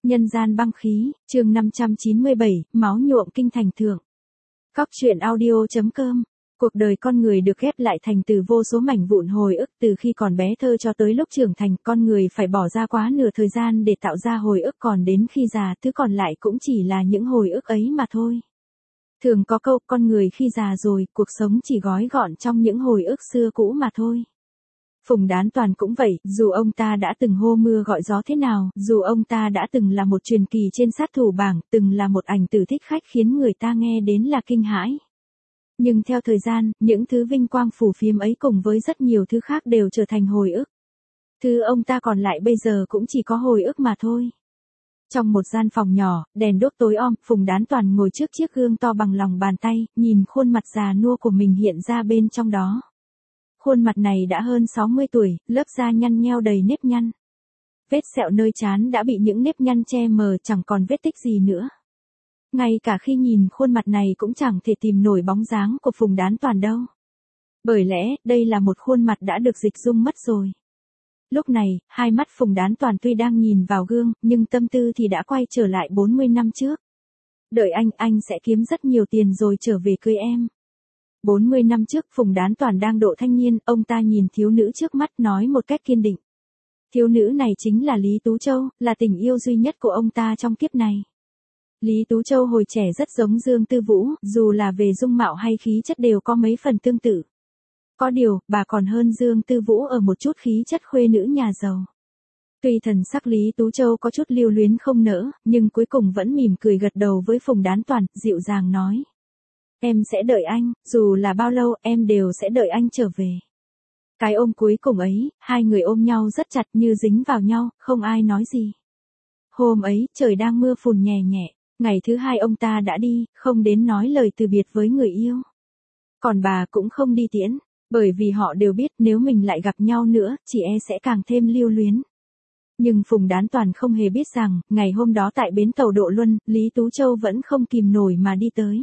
Nhân gian băng khí, chương 597, máu nhuộm kinh thành thượng. Cóc truyện audio.com. Cuộc đời con người được ghép lại thành từ vô số mảnh vụn hồi ức từ khi còn bé thơ cho tới lúc trưởng thành, con người phải bỏ ra quá nửa thời gian để tạo ra hồi ức, còn đến khi già thứ còn lại cũng chỉ là những hồi ức ấy mà thôi. Thường có câu con người khi già rồi, cuộc sống chỉ gói gọn trong những hồi ức xưa cũ mà thôi. Phùng Đán Toàn cũng vậy, dù ông ta đã từng hô mưa gọi gió thế nào, dù ông ta đã từng là một truyền kỳ trên sát thủ bảng, từng là một ảnh tử thích khách khiến người ta nghe đến là kinh hãi. Nhưng theo thời gian, những thứ vinh quang phù phiếm ấy cùng với rất nhiều thứ khác đều trở thành hồi ức. Thứ ông ta còn lại bây giờ cũng chỉ có hồi ức mà thôi. Trong một gian phòng nhỏ, đèn đốt tối om, Phùng Đán Toàn ngồi trước chiếc gương to bằng lòng bàn tay, nhìn khuôn mặt già nua của mình hiện ra bên trong đó. Khuôn mặt này đã hơn 60 tuổi, lớp da nhăn nheo đầy nếp nhăn. Vết sẹo nơi trán đã bị những nếp nhăn che mờ, chẳng còn vết tích gì nữa. Ngay cả khi nhìn khuôn mặt này cũng chẳng thể tìm nổi bóng dáng của Phùng Đán Toàn đâu. Bởi lẽ, đây là một khuôn mặt đã được dịch dung mất rồi. Lúc này, hai mắt Phùng Đán Toàn tuy đang nhìn vào gương, nhưng tâm tư thì đã quay trở lại 40 năm trước. Đợi anh sẽ kiếm rất nhiều tiền rồi trở về cưới em. 40 năm trước, Phùng Đán Toàn đang độ thanh niên, ông ta nhìn thiếu nữ trước mắt nói một cách kiên định. Thiếu nữ này chính là Lý Tú Châu, là tình yêu duy nhất của ông ta trong kiếp này. Lý Tú Châu hồi trẻ rất giống Dương Tư Vũ, dù là về dung mạo hay khí chất đều có mấy phần tương tự. Có điều, bà còn hơn Dương Tư Vũ ở một chút khí chất khuê nữ nhà giàu. Tuy thần sắc Lý Tú Châu có chút lưu luyến không nỡ, nhưng cuối cùng vẫn mỉm cười gật đầu với Phùng Đán Toàn, dịu dàng nói. Em sẽ đợi anh, dù là bao lâu em đều sẽ đợi anh trở về. Cái ôm cuối cùng ấy, hai người ôm nhau rất chặt như dính vào nhau, không ai nói gì. Hôm ấy, trời đang mưa phùn nhẹ nhẹ, ngày thứ hai ông ta đã đi, không đến nói lời từ biệt với người yêu. Còn bà cũng không đi tiễn, bởi vì họ đều biết nếu mình lại gặp nhau nữa, chị sẽ càng thêm lưu luyến. Nhưng Phùng Đán Toàn không hề biết rằng, ngày hôm đó tại bến tàu Độ Luân, Lý Tú Châu vẫn không kìm nổi mà đi tới.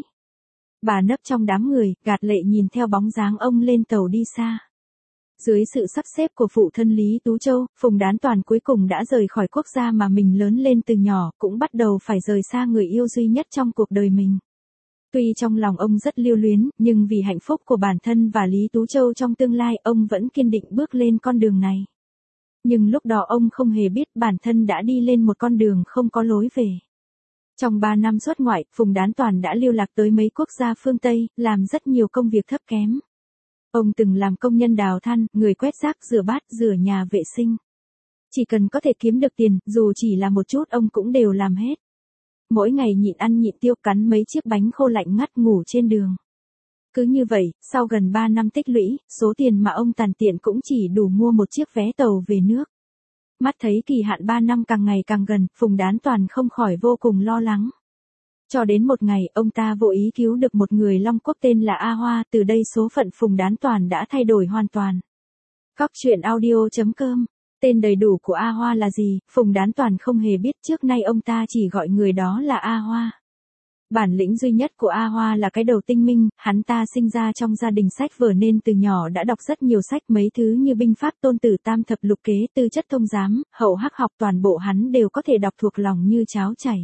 Bà nấp trong đám người, gạt lệ nhìn theo bóng dáng ông lên tàu đi xa. Dưới sự sắp xếp của phụ thân Lý Tú Châu, Phùng Đán Toàn cuối cùng đã rời khỏi quốc gia mà mình lớn lên từ nhỏ, cũng bắt đầu phải rời xa người yêu duy nhất trong cuộc đời mình. Tuy trong lòng ông rất lưu luyến, nhưng vì hạnh phúc của bản thân và Lý Tú Châu trong tương lai, ông vẫn kiên định bước lên con đường này. Nhưng lúc đó ông không hề biết bản thân đã đi lên một con đường không có lối về. Trong 3 năm xuất ngoại, Phùng Đán Toàn đã lưu lạc tới mấy quốc gia phương Tây, làm rất nhiều công việc thấp kém. Ông từng làm công nhân đào than, người quét rác, rửa bát, rửa nhà vệ sinh. Chỉ cần có thể kiếm được tiền, dù chỉ là một chút ông cũng đều làm hết. Mỗi ngày nhịn ăn nhịn tiêu, cắn mấy chiếc bánh khô lạnh ngắt ngủ trên đường. Cứ như vậy, sau gần 3 năm tích lũy, số tiền mà ông tàn tiện cũng chỉ đủ mua một chiếc vé tàu về nước. Mắt thấy kỳ hạn 3 năm càng ngày càng gần, Phùng Đán Toàn không khỏi vô cùng lo lắng. Cho đến một ngày, ông ta vô ý cứu được một người Long Quốc tên là A Hoa, từ đây số phận Phùng Đán Toàn đã thay đổi hoàn toàn. Cóc truyện audio.com. Tên đầy đủ của A Hoa là gì, Phùng Đán Toàn không hề biết, trước nay ông ta chỉ gọi người đó là A Hoa. Bản lĩnh duy nhất của A Hoa là cái đầu tinh minh, hắn ta sinh ra trong gia đình sách vở nên từ nhỏ đã đọc rất nhiều sách, mấy thứ như binh pháp, tôn tử, tam thập lục kế, tư chất thông giám, hậu hắc học, toàn bộ hắn đều có thể đọc thuộc lòng như cháo chảy.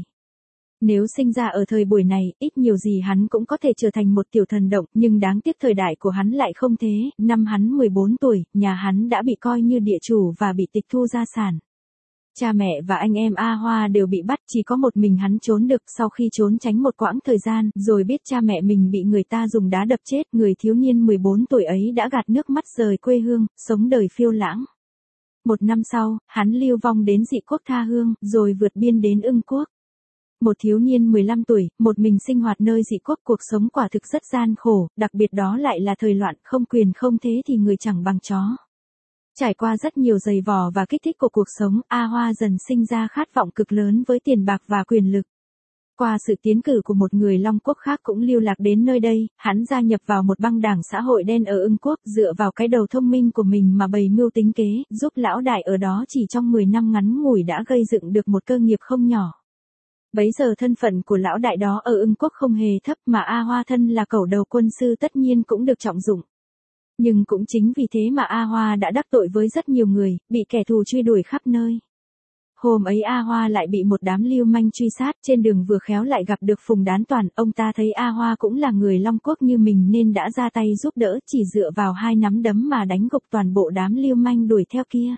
Nếu sinh ra ở thời buổi này, ít nhiều gì hắn cũng có thể trở thành một tiểu thần động, nhưng đáng tiếc thời đại của hắn lại không thế. Năm hắn 14 tuổi, nhà hắn đã bị coi như địa chủ và bị tịch thu gia sản. Cha mẹ và anh em A Hoa đều bị bắt, chỉ có một mình hắn trốn được. Sau khi trốn tránh một quãng thời gian, rồi biết cha mẹ mình bị người ta dùng đá đập chết, người thiếu niên 14 tuổi ấy đã gạt nước mắt rời quê hương, sống đời phiêu lãng. Một năm sau, hắn lưu vong đến dị quốc tha hương, rồi vượt biên đến Ưng Quốc. Một thiếu niên 15 tuổi, một mình sinh hoạt nơi dị quốc, cuộc sống quả thực rất gian khổ, đặc biệt đó lại là thời loạn, không quyền không thế thì người chẳng bằng chó. Trải qua rất nhiều giày vò và kích thích của cuộc sống, A Hoa dần sinh ra khát vọng cực lớn với tiền bạc và quyền lực. Qua sự tiến cử của một người Long Quốc khác cũng lưu lạc đến nơi đây, hắn gia nhập vào một băng đảng xã hội đen ở Ưng Quốc, dựa vào cái đầu thông minh của mình mà bày mưu tính kế, giúp lão đại ở đó chỉ trong 10 năm ngắn ngủi đã gây dựng được một cơ nghiệp không nhỏ. Bấy giờ thân phận của lão đại đó ở Ưng Quốc không hề thấp, mà A Hoa thân là cẩu đầu quân sư tất nhiên cũng được trọng dụng. Nhưng cũng chính vì thế mà A Hoa đã đắc tội với rất nhiều người, bị kẻ thù truy đuổi khắp nơi. Hôm ấy A Hoa lại bị một đám lưu manh truy sát, trên đường vừa khéo lại gặp được Phùng Đán Toàn, ông ta thấy A Hoa cũng là người Long Quốc như mình nên đã ra tay giúp đỡ, chỉ dựa vào 2 nắm đấm mà đánh gục toàn bộ đám lưu manh đuổi theo kia.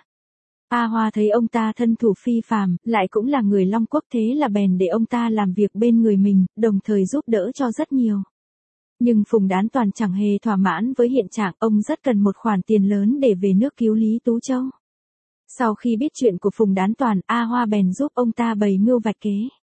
A Hoa thấy ông ta thân thủ phi phàm, lại cũng là người Long Quốc, thế là bèn để ông ta làm việc bên người mình, đồng thời giúp đỡ cho rất nhiều. Nhưng Phùng Đán Toàn chẳng hề thỏa mãn với hiện trạng, ông rất cần một khoản tiền lớn để về nước cứu Lý Tú Châu. Sau khi biết chuyện của Phùng Đán Toàn, A Hoa bèn giúp ông ta bày mưu vạch kế.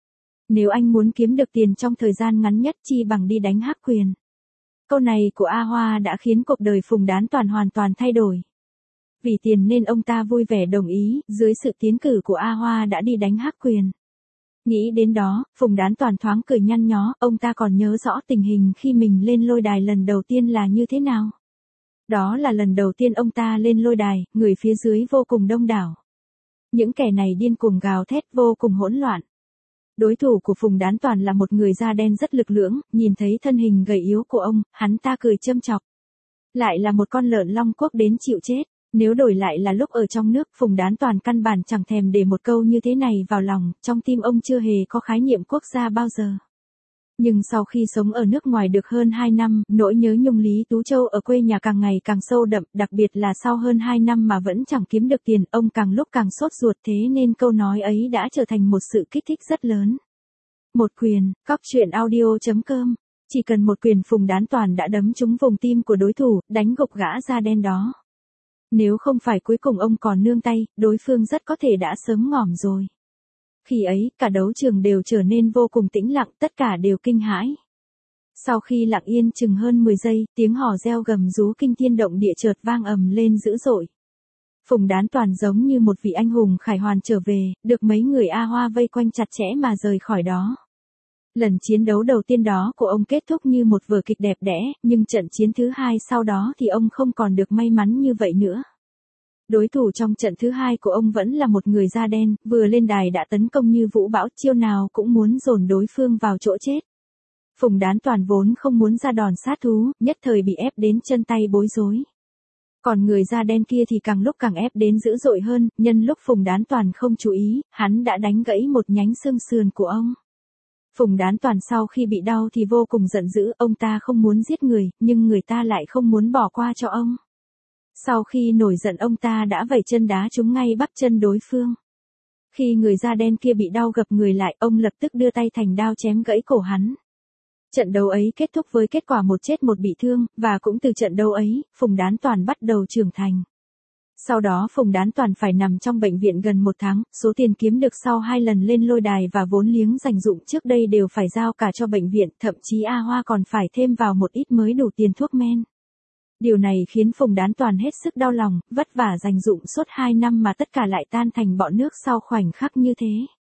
Nếu anh muốn kiếm được tiền trong thời gian ngắn nhất chi bằng đi đánh Hắc Quyền. Câu này của A Hoa đã khiến cuộc đời Phùng Đán Toàn hoàn toàn thay đổi. Vì tiền nên ông ta vui vẻ đồng ý, dưới sự tiến cử của A Hoa đã đi đánh Hắc Quyền. Nghĩ đến đó, Phùng Đán Toàn thoáng cười nhăn nhó, ông ta còn nhớ rõ tình hình khi mình lên lôi đài lần đầu tiên là như thế nào. Đó là lần đầu tiên ông ta lên lôi đài, người phía dưới vô cùng đông đảo. Những kẻ này điên cuồng gào thét vô cùng hỗn loạn. Đối thủ của Phùng Đán Toàn là một người da đen rất lực lưỡng, nhìn thấy thân hình gầy yếu của ông, hắn ta cười châm chọc. Lại là một con lợn Long Quốc đến chịu chết. Nếu đổi lại là lúc ở trong nước, Phùng Đán Toàn căn bản chẳng thèm để một câu như thế này vào lòng, trong tim ông chưa hề có khái niệm quốc gia bao giờ. Nhưng sau khi sống ở nước ngoài được hơn 2 năm, nỗi nhớ nhung Lý Tú Châu ở quê nhà càng ngày càng sâu đậm, đặc biệt là sau hơn 2 năm mà vẫn chẳng kiếm được tiền, ông càng lúc càng sốt ruột, thế nên câu nói ấy đã trở thành một sự kích thích rất lớn. Một quyền, cóc.audio.com. Chỉ cần một quyền Phùng Đán Toàn đã đấm trúng vùng tim của đối thủ, đánh gục gã da đen đó. Nếu không phải cuối cùng ông còn nương tay, đối phương rất có thể đã sớm ngỏm rồi. Khi ấy, cả đấu trường đều trở nên vô cùng tĩnh lặng, tất cả đều kinh hãi. Sau khi lặng yên chừng hơn 10 giây, tiếng hò reo gầm rú kinh thiên động địa chợt vang ầm lên dữ dội. Phùng Đán Toàn giống như một vị anh hùng khải hoàn trở về, được mấy người A Hoa vây quanh chặt chẽ mà rời khỏi đó. Lần chiến đấu đầu tiên đó của ông kết thúc như một vở kịch đẹp đẽ, nhưng trận chiến thứ hai sau đó thì ông không còn được may mắn như vậy nữa. Đối thủ trong trận thứ hai của ông vẫn là một người da đen, vừa lên đài đã tấn công như vũ bão, chiêu nào cũng muốn dồn đối phương vào chỗ chết. Phùng Đán Toàn vốn không muốn ra đòn sát thú, nhất thời bị ép đến chân tay bối rối. Còn người da đen kia thì càng lúc càng ép đến dữ dội hơn, nhân lúc Phùng Đán Toàn không chú ý, hắn đã đánh gãy một nhánh xương sườn của ông. Phùng Đán Toàn sau khi bị đau thì vô cùng giận dữ, ông ta không muốn giết người, nhưng người ta lại không muốn bỏ qua cho ông. Sau khi nổi giận ông ta đã vẩy chân đá trúng ngay bắp chân đối phương. Khi người da đen kia bị đau gập người lại, ông lập tức đưa tay thành đao chém gãy cổ hắn. Trận đấu ấy kết thúc với kết quả 1 chết 1 bị thương, và cũng từ trận đấu ấy, Phùng Đán Toàn bắt đầu trưởng thành. Sau đó Phùng Đán Toàn phải nằm trong bệnh viện gần 1 tháng, số tiền kiếm được sau 2 lần lên lôi đài và vốn liếng dành dụm trước đây đều phải giao cả cho bệnh viện, thậm chí A Hoa còn phải thêm vào một ít mới đủ tiền thuốc men. Điều này khiến Phùng Đán Toàn hết sức đau lòng, vất vả dành dụm suốt 2 năm mà tất cả lại tan thành bọt nước sau khoảnh khắc như thế.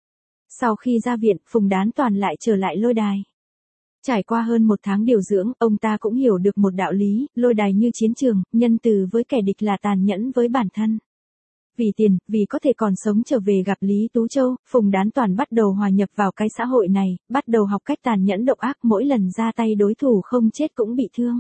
Sau khi ra viện, Phùng Đán Toàn lại trở lại lôi đài. Trải qua hơn 1 tháng điều dưỡng, ông ta cũng hiểu được một đạo lý, lôi đài như chiến trường, nhân từ với kẻ địch là tàn nhẫn với bản thân. Vì tiền, vì có thể còn sống trở về gặp Lý Tú Châu, Phùng Đán Toàn bắt đầu hòa nhập vào cái xã hội này, bắt đầu học cách tàn nhẫn độc ác, mỗi lần ra tay đối thủ không chết cũng bị thương.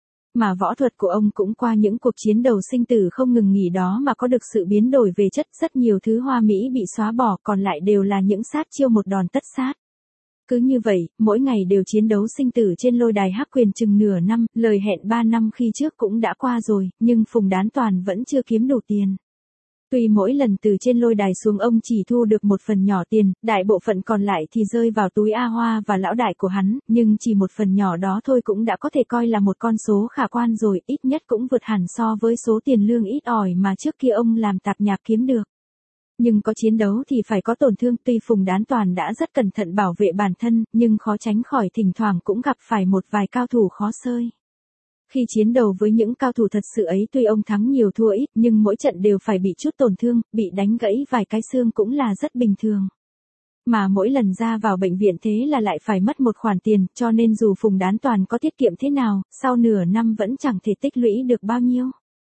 Mà võ thuật của ông cũng qua những cuộc chiến đầu sinh tử không ngừng nghỉ đó mà có được sự biến đổi về chất, rất nhiều thứ hoa mỹ bị xóa bỏ, còn lại đều là những sát chiêu một đòn tất sát. Cứ như vậy, mỗi ngày đều chiến đấu sinh tử trên lôi đài Hắc Quyền chừng nửa năm, lời hẹn 3 năm khi trước cũng đã qua rồi, nhưng Phùng Đán Toàn vẫn chưa kiếm đủ tiền. Tuy mỗi lần từ trên lôi đài xuống ông chỉ thu được một phần nhỏ tiền, đại bộ phận còn lại thì rơi vào túi A Hoa và lão đại của hắn, nhưng chỉ một phần nhỏ đó thôi cũng đã có thể coi là một con số khả quan rồi, ít nhất cũng vượt hẳn so với số tiền lương ít ỏi mà trước kia ông làm tạp nhạc kiếm được. Nhưng có chiến đấu thì phải có tổn thương, tuy Phùng Đán Toàn đã rất cẩn thận bảo vệ bản thân, nhưng khó tránh khỏi thỉnh thoảng cũng gặp phải một vài cao thủ khó xơi. Khi chiến đấu với những cao thủ thật sự ấy tuy ông thắng nhiều thua ít, nhưng mỗi trận đều phải bị chút tổn thương, bị đánh gãy vài cái xương cũng là rất bình thường. Mà mỗi lần ra vào bệnh viện thế là lại phải mất một khoản tiền, cho nên dù Phùng Đán Toàn có tiết kiệm thế nào, sau nửa năm vẫn chẳng thể tích lũy được bao nhiêu.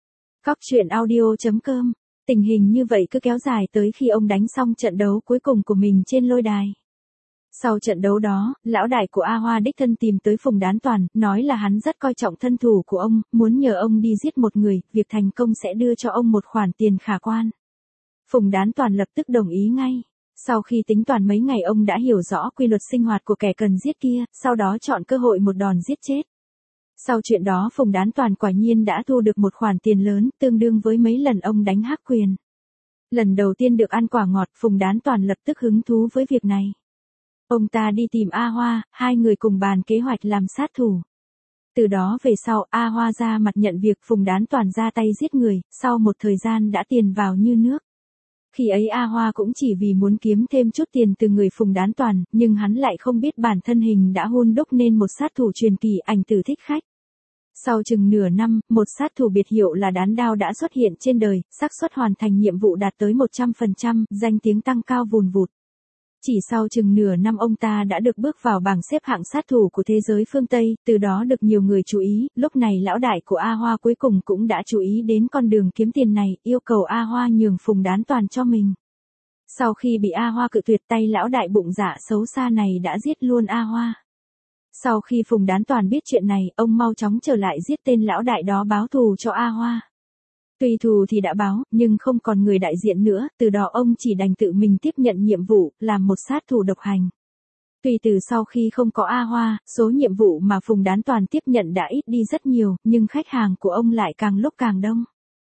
Cóc.audio.com. Tình hình như vậy cứ kéo dài tới khi ông đánh xong trận đấu cuối cùng của mình trên lôi đài. Sau trận đấu đó, lão đại của A Hoa đích thân tìm tới Phùng Đán Toàn, nói là hắn rất coi trọng thân thủ của ông, muốn nhờ ông đi giết một người, việc thành công sẽ đưa cho ông một khoản tiền khả quan. Phùng Đán Toàn lập tức đồng ý ngay. Sau khi tính toán mấy ngày ông đã hiểu rõ quy luật sinh hoạt của kẻ cần giết kia, sau đó chọn cơ hội một đòn giết chết. Sau chuyện đó Phùng Đán Toàn quả nhiên đã thu được một khoản tiền lớn, tương đương với mấy lần ông đánh Hắc Quyền. Lần đầu tiên được ăn quả ngọt, Phùng Đán Toàn lập tức hứng thú với việc này. Ông ta đi tìm A Hoa, hai người cùng bàn kế hoạch làm sát thủ. Từ đó về sau, A Hoa ra mặt nhận việc Phùng Đán Toàn ra tay giết người, sau một thời gian đã tiền vào như nước. Khi ấy A Hoa cũng chỉ vì muốn kiếm thêm chút tiền từ người Phùng Đán Toàn, nhưng hắn lại không biết bản thân hình đã hun đúc nên một sát thủ truyền kỳ Ảnh Tử Thích Khách. Sau chừng nửa năm, một sát thủ biệt hiệu là Đán Đao đã xuất hiện trên đời, xác suất hoàn thành nhiệm vụ đạt tới 100%, danh tiếng tăng cao vùn vụt. Chỉ sau chừng nửa năm ông ta đã được bước vào bảng xếp hạng sát thủ của thế giới phương Tây, từ đó được nhiều người chú ý, lúc này lão đại của A Hoa cuối cùng cũng đã chú ý đến con đường kiếm tiền này, yêu cầu A Hoa nhường Phùng Đán Toàn cho mình. Sau khi bị A Hoa cự tuyệt, tay lão đại bụng dạ xấu xa này đã giết luôn A Hoa. Sau khi Phùng Đán Toàn biết chuyện này, ông mau chóng trở lại giết tên lão đại đó báo thù cho A Hoa. Tuy thù thì đã báo, nhưng không còn người đại diện nữa, từ đó ông chỉ đành tự mình tiếp nhận nhiệm vụ, làm một sát thủ độc hành. Tuy từ sau khi không có A Hoa, số nhiệm vụ mà Phùng Đán Toàn tiếp nhận đã ít đi rất nhiều, nhưng khách hàng của ông lại càng lúc càng đông.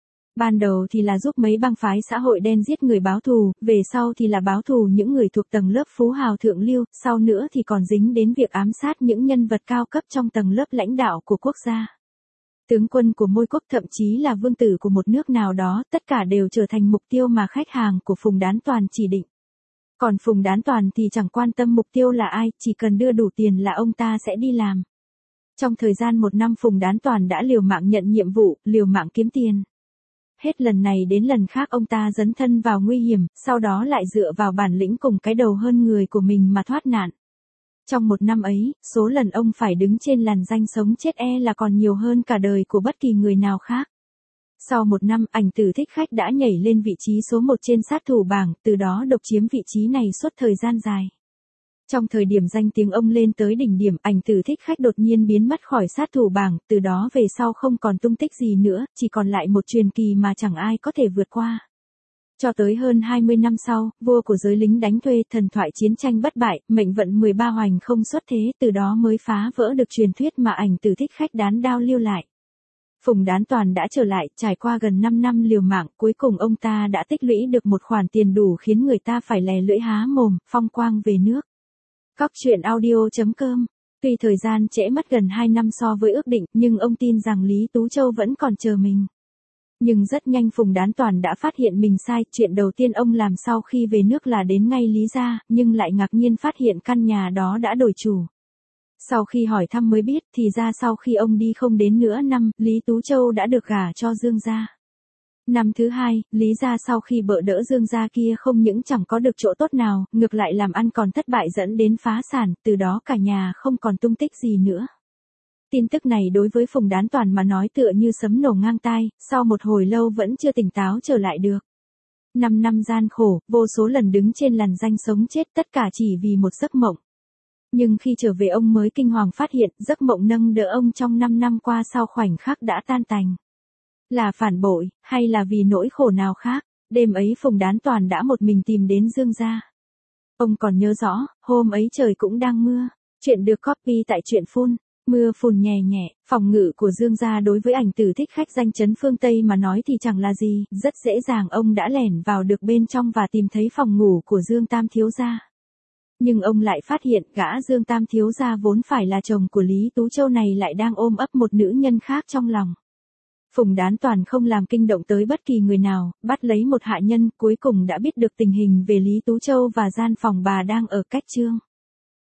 Ban đầu thì là giúp mấy bang phái xã hội đen giết người báo thù, về sau thì là báo thù những người thuộc tầng lớp phú hào thượng lưu, sau nữa thì còn dính đến việc ám sát những nhân vật cao cấp trong tầng lớp lãnh đạo của quốc gia. Tướng quân của mỗi quốc, thậm chí là vương tử của một nước nào đó, tất cả đều trở thành mục tiêu mà khách hàng của Phùng Đán Toàn chỉ định. Còn Phùng Đán Toàn thì chẳng quan tâm mục tiêu là ai, chỉ cần đưa đủ tiền là ông ta sẽ đi làm. Trong thời gian 1 năm Phùng Đán Toàn đã liều mạng nhận nhiệm vụ, liều mạng kiếm tiền. Hết lần này đến lần khác ông ta dấn thân vào nguy hiểm, sau đó lại dựa vào bản lĩnh cùng cái đầu hơn người của mình mà thoát nạn. Trong 1 năm ấy, số lần ông phải đứng trên làn ranh sống chết là còn nhiều hơn cả đời của bất kỳ người nào khác. Sau 1 năm, Ảnh Tử Thích Khách đã nhảy lên vị trí số 1 trên sát thủ bảng, từ đó độc chiếm vị trí này suốt thời gian dài. Trong thời điểm danh tiếng ông lên tới đỉnh điểm, Ảnh Tử Thích Khách đột nhiên biến mất khỏi sát thủ bảng, từ đó về sau không còn tung tích gì nữa, chỉ còn lại một truyền kỳ mà chẳng ai có thể vượt qua. Cho tới hơn 20 năm sau, vua của giới lính đánh thuê, thần thoại chiến tranh bất bại, mệnh vận 13 hoành không xuất thế, từ đó mới phá vỡ được truyền thuyết mà Ảnh Tử Thích Khách Đán Đao lưu lại. Phùng Đán Toàn đã trở lại, trải qua gần 5 năm liều mạng, cuối cùng ông ta đã tích lũy được một khoản tiền đủ khiến người ta phải lè lưỡi há mồm, phong quang về nước. Cóc truyện audio.com. Tuy thời gian trễ mất gần 2 năm so với ước định, nhưng ông tin rằng Lý Tú Châu vẫn còn chờ mình. Nhưng rất nhanh Phùng Đán Toàn đã phát hiện mình sai, chuyện đầu tiên ông làm sau khi về nước là đến ngay Lý gia, nhưng lại ngạc nhiên phát hiện căn nhà đó đã đổi chủ. Sau khi hỏi thăm mới biết, thì ra sau khi ông đi không đến nửa năm, Lý Tú Châu đã được gả cho Dương gia. Năm thứ 2, Lý gia sau khi bợ đỡ Dương gia kia không những chẳng có được chỗ tốt nào, ngược lại làm ăn còn thất bại dẫn đến phá sản, từ đó cả nhà không còn tung tích gì nữa. Tin tức này đối với Phùng Đán Toàn mà nói tựa như sấm nổ ngang tai, sau một hồi lâu vẫn chưa tỉnh táo trở lại được. 5 năm gian khổ, vô số lần đứng trên làn ranh sống chết, tất cả chỉ vì một giấc mộng. Nhưng khi trở về ông mới kinh hoàng phát hiện, giấc mộng nâng đỡ ông trong 5 năm qua sau khoảnh khắc đã tan tành. Là phản bội, hay là vì nỗi khổ nào khác, đêm ấy Phùng Đán Toàn đã một mình tìm đến Dương gia. Ông còn nhớ rõ, hôm ấy trời cũng đang mưa. Chuyện được copy tại truyện phun. Mưa phùn nhẹ nhẹ, phòng ngự của Dương gia đối với Ảnh Tử Thích Khách danh chấn phương Tây mà nói thì chẳng là gì, rất dễ dàng ông đã lẻn vào được bên trong và tìm thấy phòng ngủ của Dương Tam thiếu gia. Nhưng ông lại phát hiện gã Dương Tam thiếu gia vốn phải là chồng của Lý Tú Châu này lại đang ôm ấp một nữ nhân khác trong lòng. Phùng Đán Toàn không làm kinh động tới bất kỳ người nào, bắt lấy một hạ nhân, cuối cùng đã biết được tình hình về Lý Tú Châu và gian phòng bà đang ở cách Trương.